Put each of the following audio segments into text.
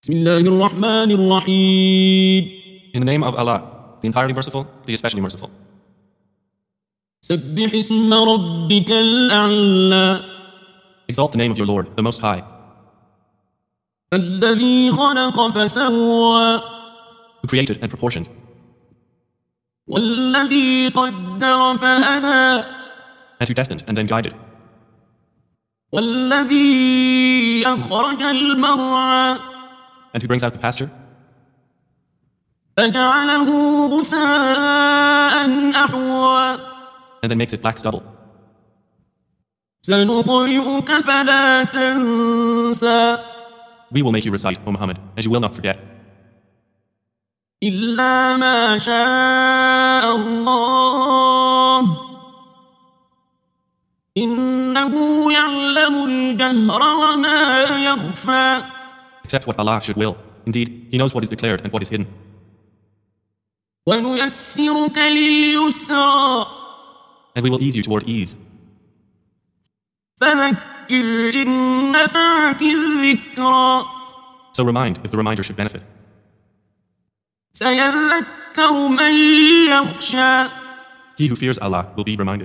بسم الله الرحمن الرحيم. In the name of Allah, the entirely merciful, the especially merciful. سبح اسم ربك الأعلى Exalt the name of your Lord, the Most High, الذي خلق فسوى who created and proportioned, والذي قدر فهدى and who destined and then guided, والذي أخرج المرعى and who brings out the pasture, فجعله غثاء أحوى and then makes it black stubble. سنقرئك فلا تنسى We will make you recite, O Muhammad, and you will not forget, إلا ما شاء الله إنه يعلم الجهر وما يخفى except what Allah should will. Indeed, He knows what is declared and what is hidden. ونيسرك لليسرى And we will ease you toward ease. فذكر إن نفعت الذكرى So remind if the reminder should benefit. سيذكر من يخشى He who fears Allah will be reminded.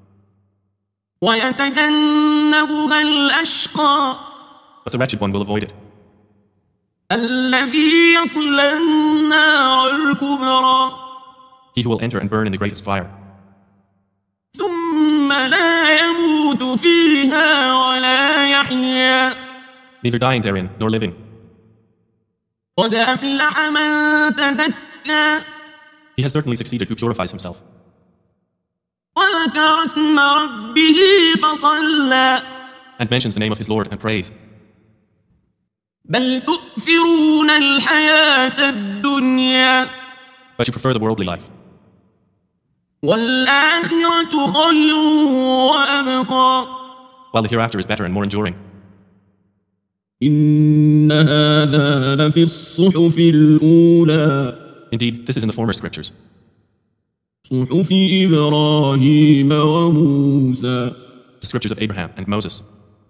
ويتجنبها الأشقى But the wretched one will avoid it, الذي يصلى النار الكبرى he who will enter and burn in the greatest fire, ثم لا يموت فيها ولا يحيا neither dying therein nor living. قد أفلح من تزكى He has certainly succeeded who purifies himself, وذكر اسم ربه فصلى and mentions the name of his Lord and prays. بل تؤثرون الحياة الدنيا But you prefer the worldly life, والآخرة خير وأبقى while the hereafter is better and more enduring. إن هذا لفي الصحف الأولى Indeed, this is in the former scriptures, صحف إبراهيم وموسى the scriptures of Abraham and Moses.